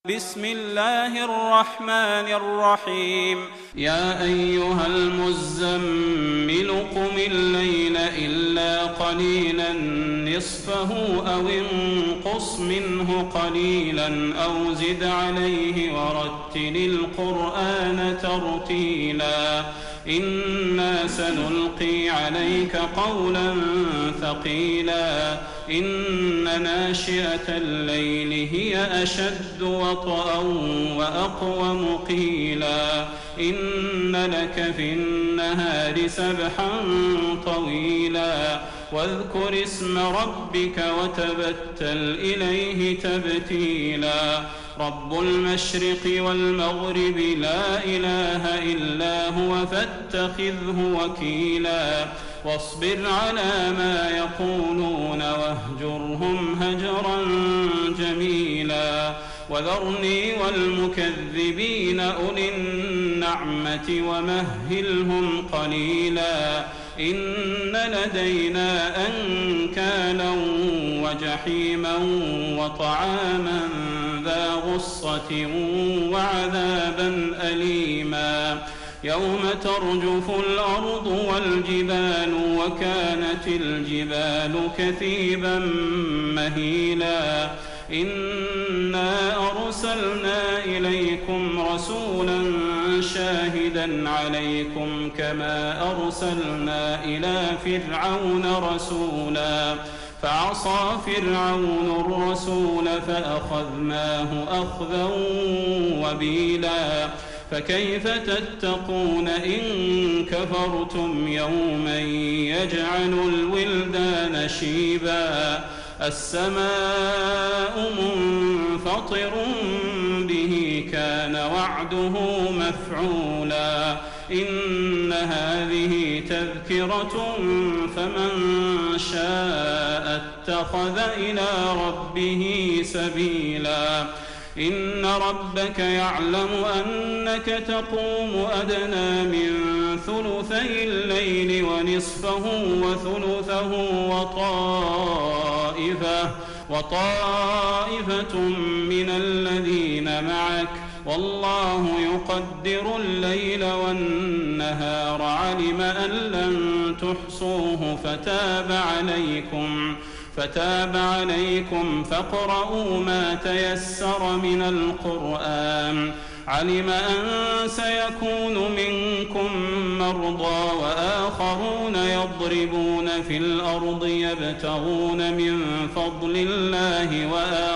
بسم الله الرحمن الرحيم يا أيها المزمل قم الليل إلا قليلا نصفه أو انقص منه قليلا أو زد عليه ورتل القرآن ترتيلا إنا سنلقي عليك قولا ثقيلا إن ناشئة الليل هي أشد وطئا وأقوم قيلا إن لك في النهار سبحا طويلا واذكر اسم ربك وتبتل إليه تبتيلا رب المشرق والمغرب لا إله إلا هو فاتخذه وكيلا واصبر على ما يقولون واهجرهم هجرا جميلا وذرني والمكذبين أولي النعمة ومهلهم قليلا إن لدينا أنكالا وجحيما وطعاما ذا غصة وعذابا أليما يوم ترجف الأرض والجبال وكانت الجبال كثيبا مهيلا إنا أرسلنا إليكم رسولا شاهدا عليكم كما أرسلنا إلى فرعون رسولا فعصى فرعون الرسول فأخذناه أخذا وبيلا فكيف تتقون إن كفرتم يوما يجعل الولدان شيبا السماء منفطر به كان وعده مفعولا إن هذه تذكرة فمن شاء اتخذ إلى ربه سبيلا إن ربك يعلم أنك تقوم أدنى من ثلثي الليل ونصفه وثلثه وطائفة من الذين معك والله يقدر الليل والنهار علم أن لن تحصوه فتاب عليكم فاقرؤوا ما تيسر من القرآن علم أن سيكون منكم مرضى وآخرون يضربون في الأرض يبتغون من فضل الله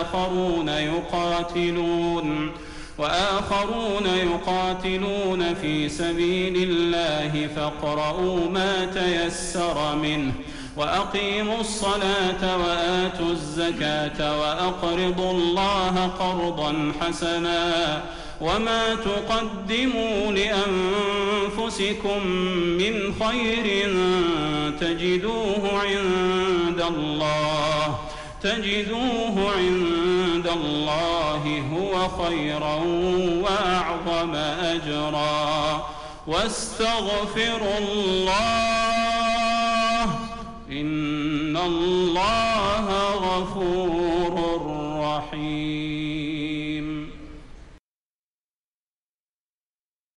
وآخرون يقاتلون في سبيل الله فاقرؤوا ما تيسر منه وأقيموا الصلاة وآتوا الزكاة وأقرضوا الله قرضا حسنا وما تقدموا لأنفسكم من خير تجدوه عند الله هو خيرا وأعظم أجرا واستغفروا الله